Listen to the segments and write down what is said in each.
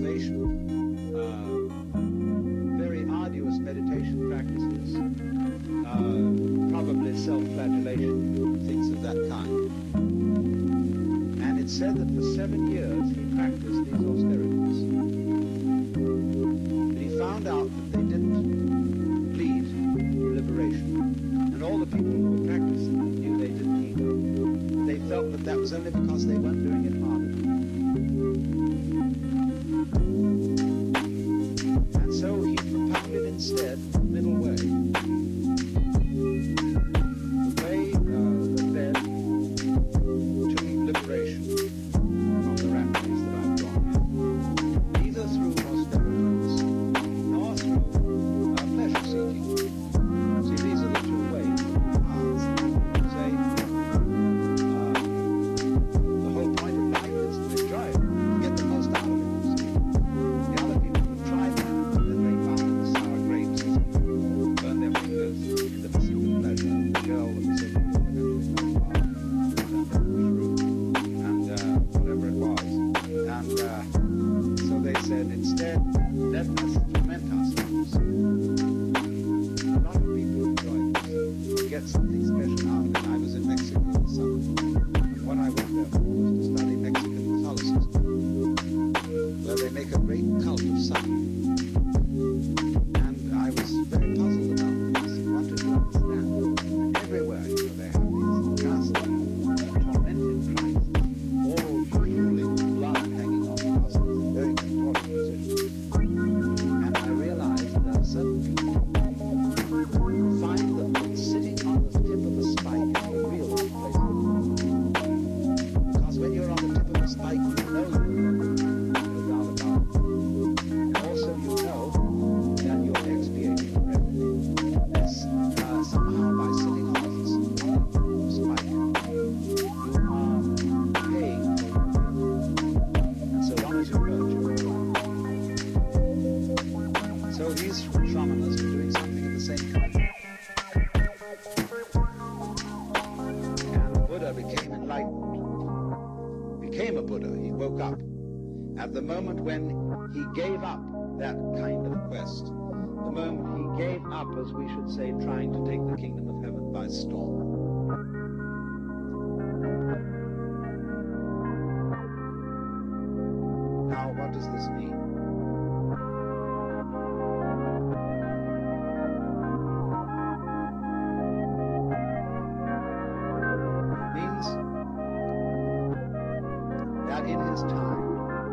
meditation, very arduous meditation practices, probably self-flagellation, things of that kind. And it said that for 7 years he practiced these austerities. But he found out that they didn't lead to liberation. And all the people who were practicing them knew they didn't either. They felt that that was only because they weren't doing it hard enough. And so he propounded instead the middle way. The way that led to liberation from the rat race that I've drawn here. Neither through austerities nor through pleasure seeking. See, these are the two ways, the paths. Say, the whole point of life is to enjoy it, to get the most out of it. The other people who try that, and then they found in sour grapes, burn their fingers in the pursuit of pleasure, the girl that was in and whatever it was. And so they said, instead, let us torment ourselves. A lot of people enjoy this, get something special out of it. I was in Mexico this summer, and what I went there for was to study Mexican Catholicism, where they make a great cult of suffering. And I was very puzzled about this, wanted to understand. Everywhere, you know, they have these ghastly, tormented Christs, all drooling blood hanging on the crosses, very contorted positions. And I realized that certain people find that sitting on the tip of a spike is the real place to be. Because when you're on the tip of a spike, you know you're no doubt about it. And also you know that you're expiating for everything. This, somehow by sitting on the spike, you are paying for it. And so long as you hurt, you're all right. So these shramanas were doing something of the same kind. And the Buddha became enlightened, became a Buddha. He woke up at the moment when he gave up that kind of quest, the moment he gave up, as we should say, trying to take the kingdom of heaven by storm. Now, what does this mean? It means that in his time,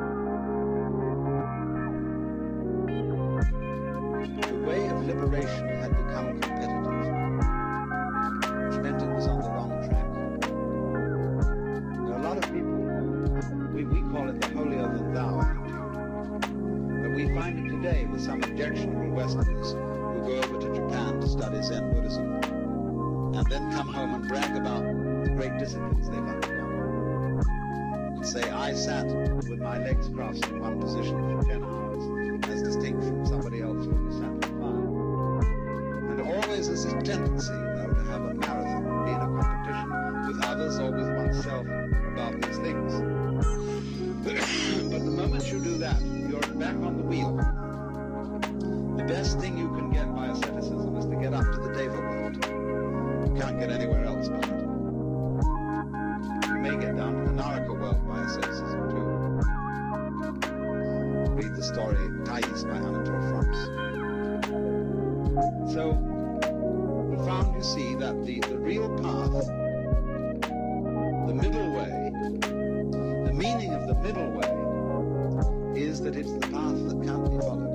the way of liberation had become competitive, which meant it was on the wrong track. There are a lot of people who, we call it the holier-than-thou attitude, but we find it today with some objectionable Westerners who go over to Japan to study Zen Buddhism, and then come home and brag about the great disciplines they've undergone, and say, I sat with my legs crossed in one position for 10 hours, as distinct from somebody else who only sat for 5. And always there's a tendency, though, to have a marathon, be in a competition with others or with oneself about these things. But the moment you do that, you're back on the wheel. The best thing you can get by asceticism is to get up to the Deva world. You can't get anywhere else by it. You may get down to the Naraka world by asceticism too. Read the story Thais by Anatole France. So he found, you see, that the real path, the middle way, the meaning of the middle way is that it's the path that can't be followed.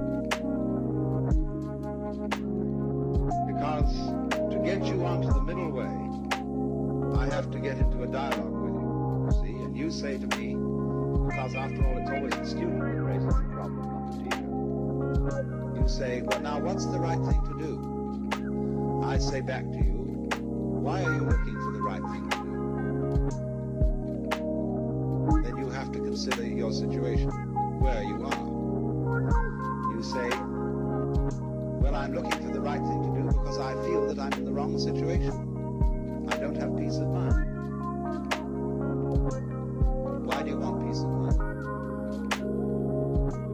Because to get you onto the middle way, I have to get into a dialogue with you, see, and you say to me, because after all it's always the student that raises the problem, not the teacher. You say, well now what's the right thing to do? I say back to you, why are you looking for the right thing to do? Then you have to consider your situation, where you are. You say, well, I'm looking for the right thing to do because I feel that I'm in the wrong situation. I don't have peace of mind. Why do you want peace of mind?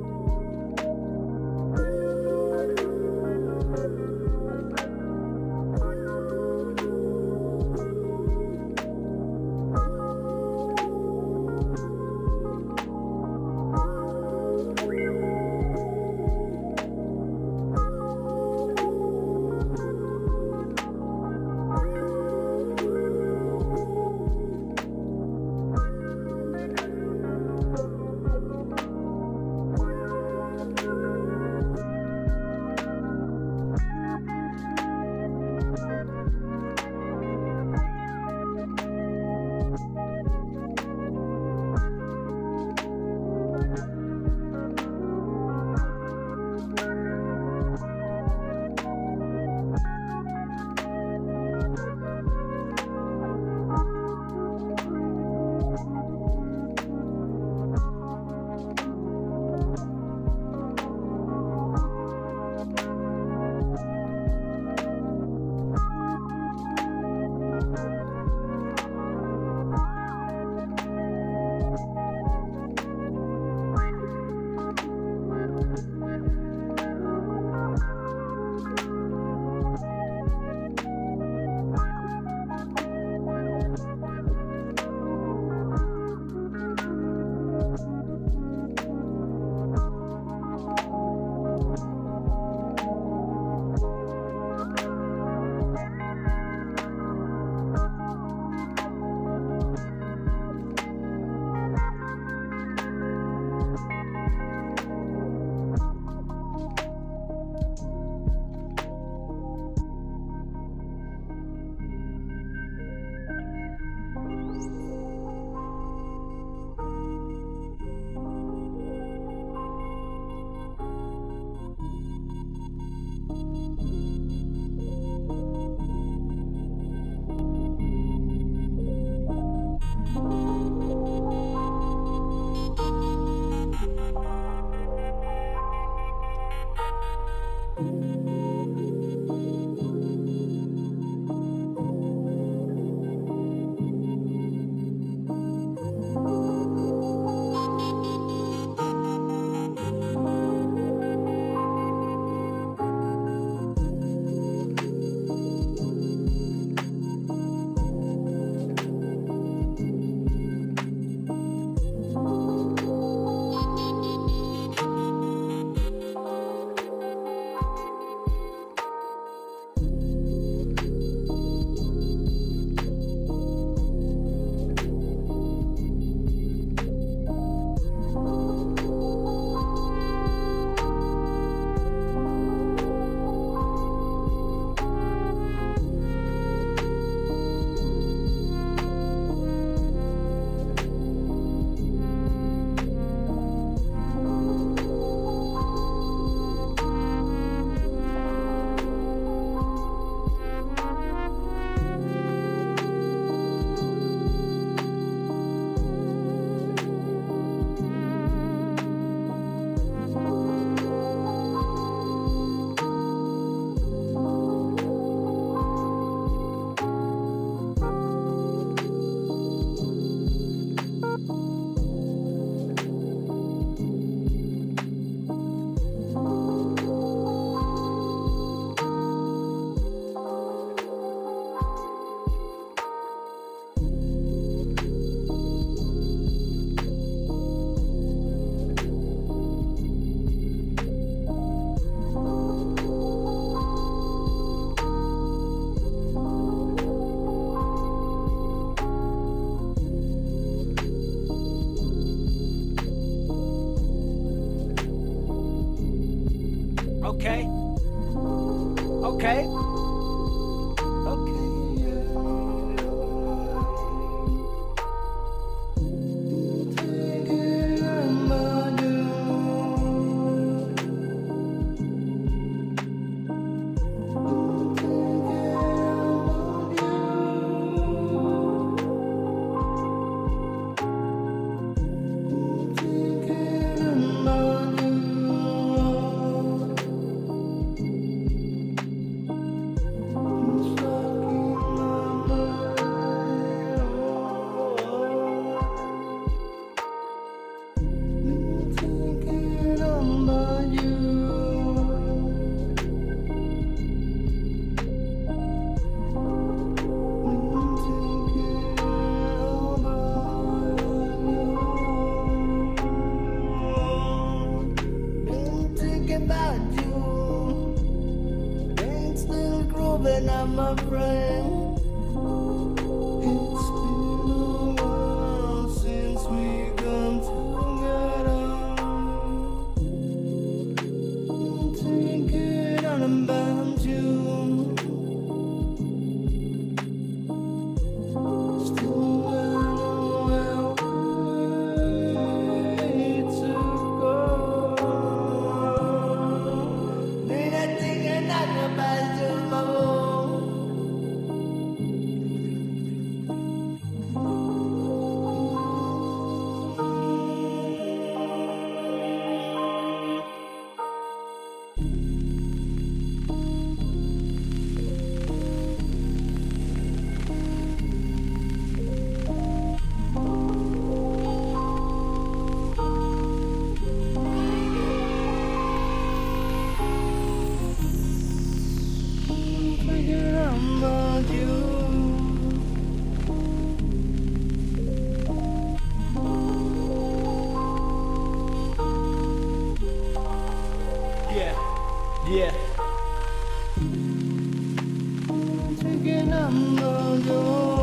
Okay. Okay. Okay. I'm a friend. It's been a while since we come together. I'm thinking about you. Still got a way to go. Been a thinking about you, mama. About you. Yeah. Yeah. Thinking about you.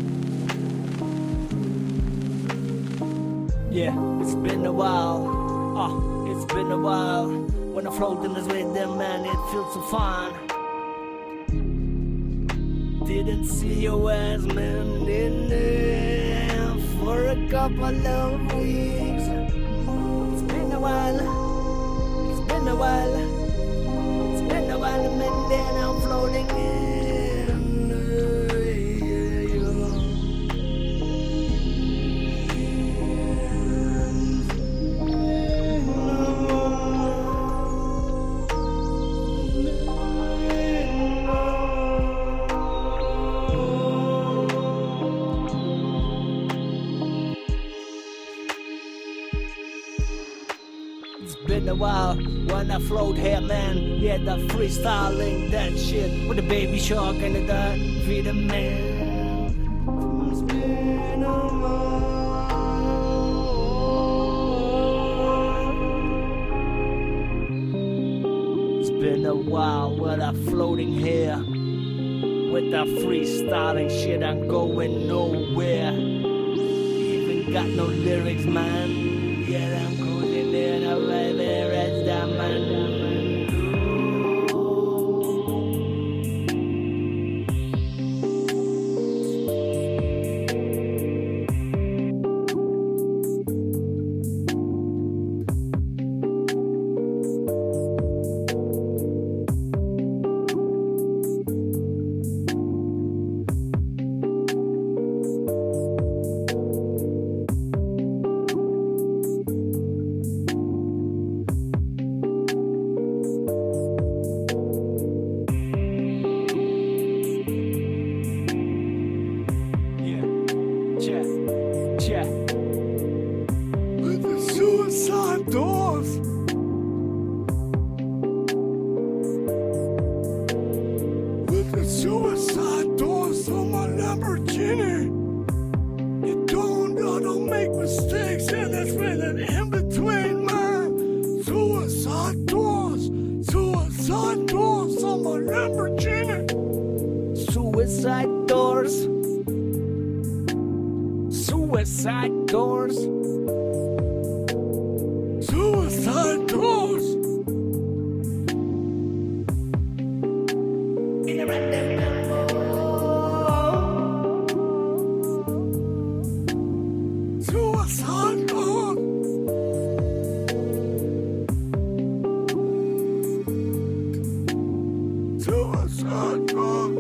Yeah, it's been a while. It's been a while when I float in this rhythm, man, it feels so fun. Didn't see your ass, man, in there for a couple of weeks. It's been a while, it's been a while, it's been a while, man, then I'm floating in. It's been a while when I float here, man. Yeah, the freestyling that shit with the baby shark and the Vida man. It's been a while. It's been a while when I'm floating here with the freestyling shit. I'm going nowhere. Even got no lyrics, man. Yeah, I'm cruising in a baby rest of man. Yeah. With the suicide doors. With the suicide doors on my Lamborghini. You don't make mistakes, and that's written in between, man. Suicide doors on my Lamborghini. Suicide doors. Suicide doors. Suicide doors. In a random number. Suicide doors. Suicide doors.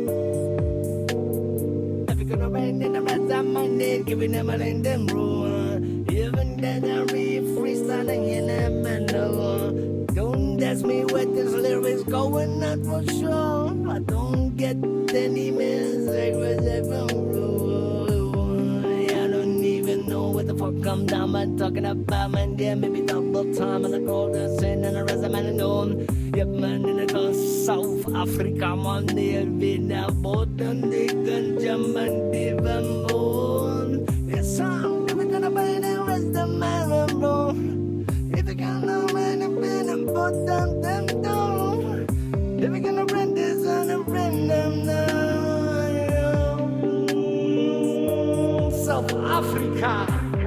Gonna rain in the rest of my name, giving them a random rule. Even then I read freestyling in a manual. Don't ask me what this lyrics going on for sure. I don't get any music with a rule. I don't even know what the fuck I'm down, man, talking about, man. Yeah, maybe double time and I call the sin and the rest of man known. Yep, man, in the South Africa, man, they'll be now both and they can jump and give them bone. Yes, I'm never gonna buy the rest of my bro. If you can't know, man, I'm been put them down. If you gonna rent this on a random now. South Africa.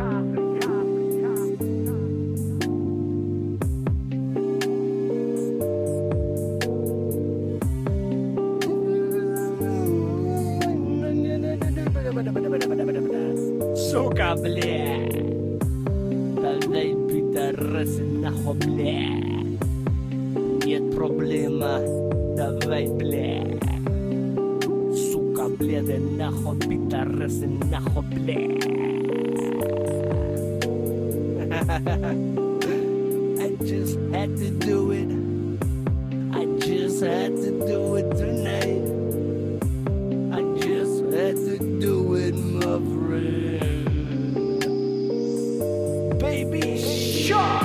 Сука, бля. Давай пидорасы нахуй, бля. Нет проблема. Давай, бля. Сука, бля, да нахуй пидорасы нахуй, бля. I just had to do it. I just had to do it tonight. I just had to do it, my friend. Baby Shark.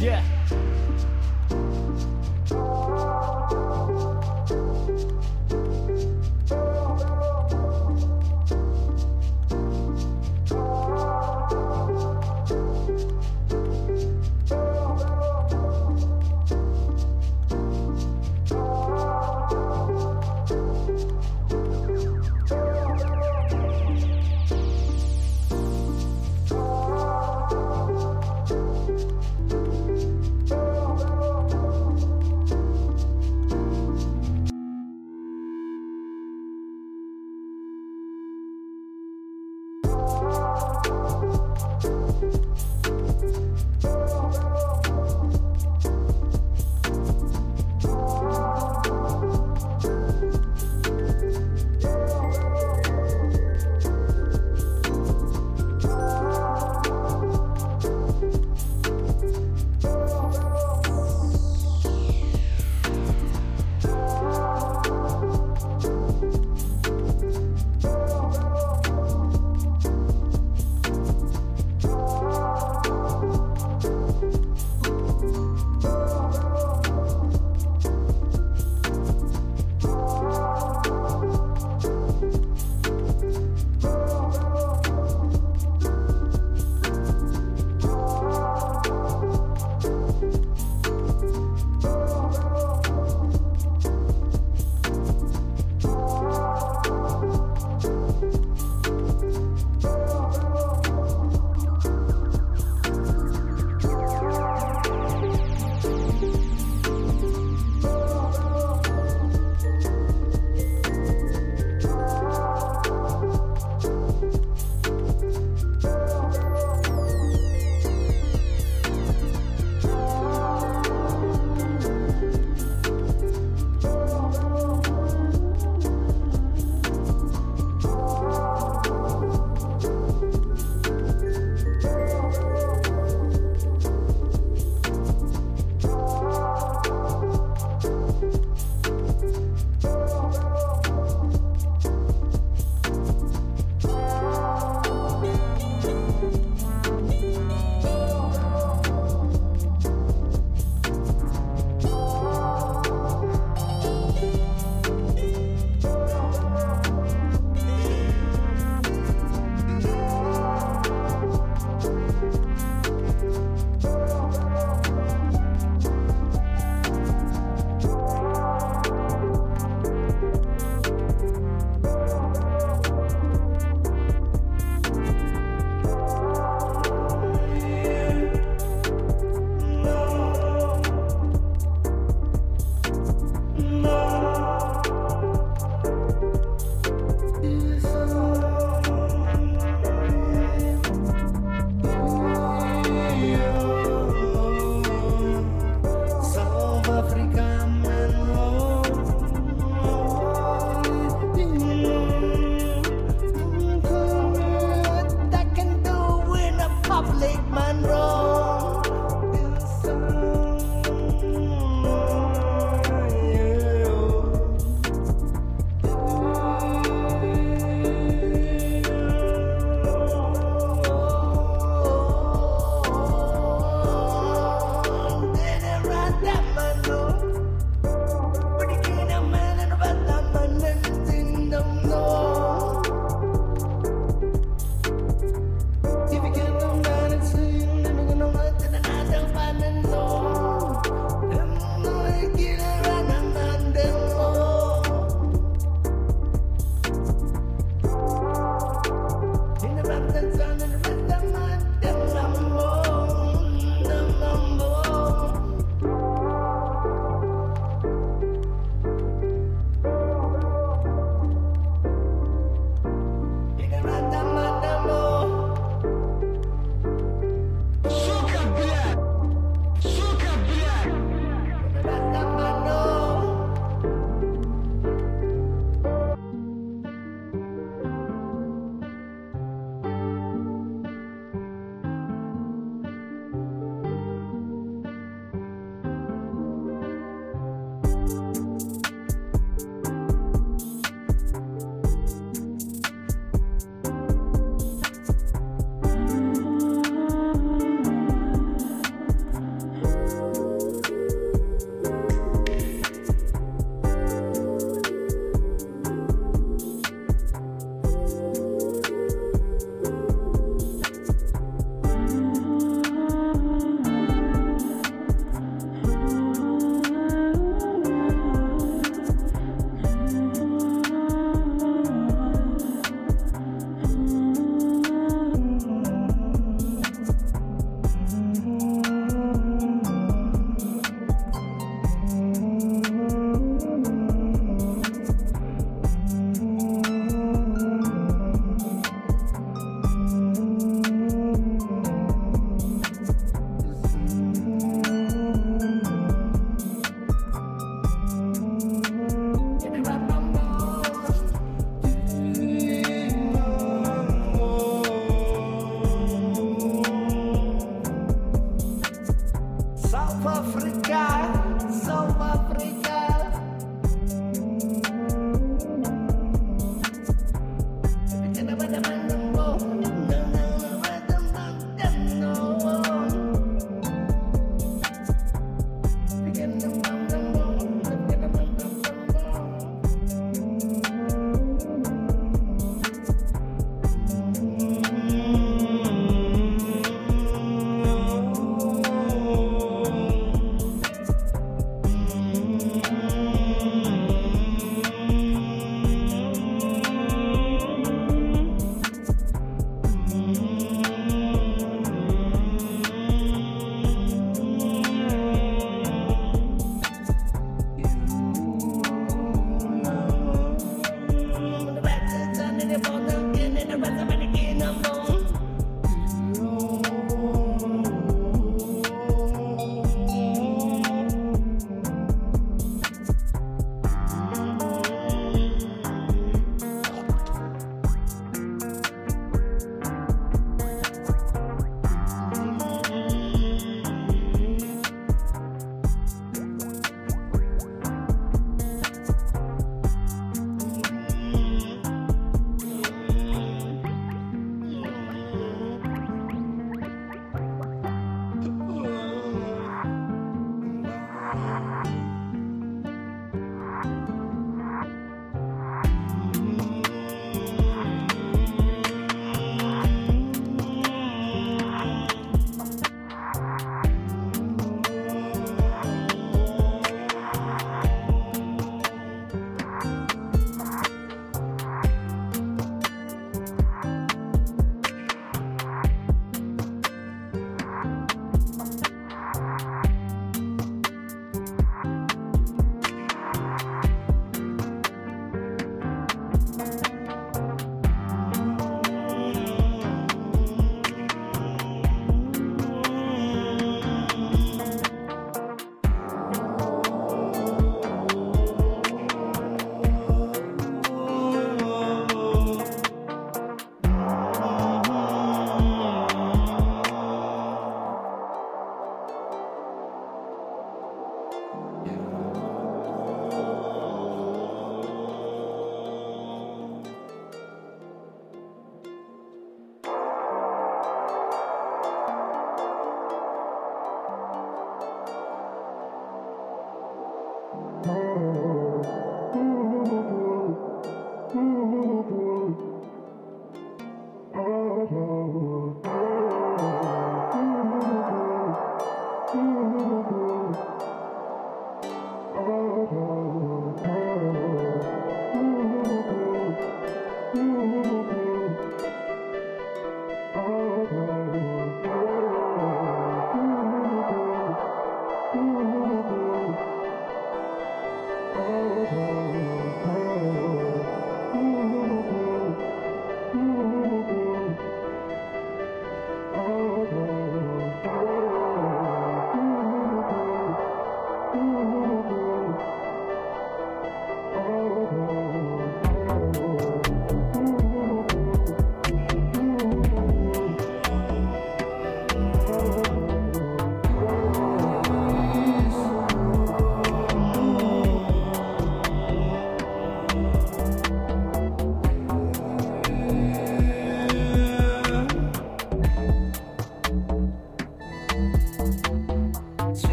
Yeah.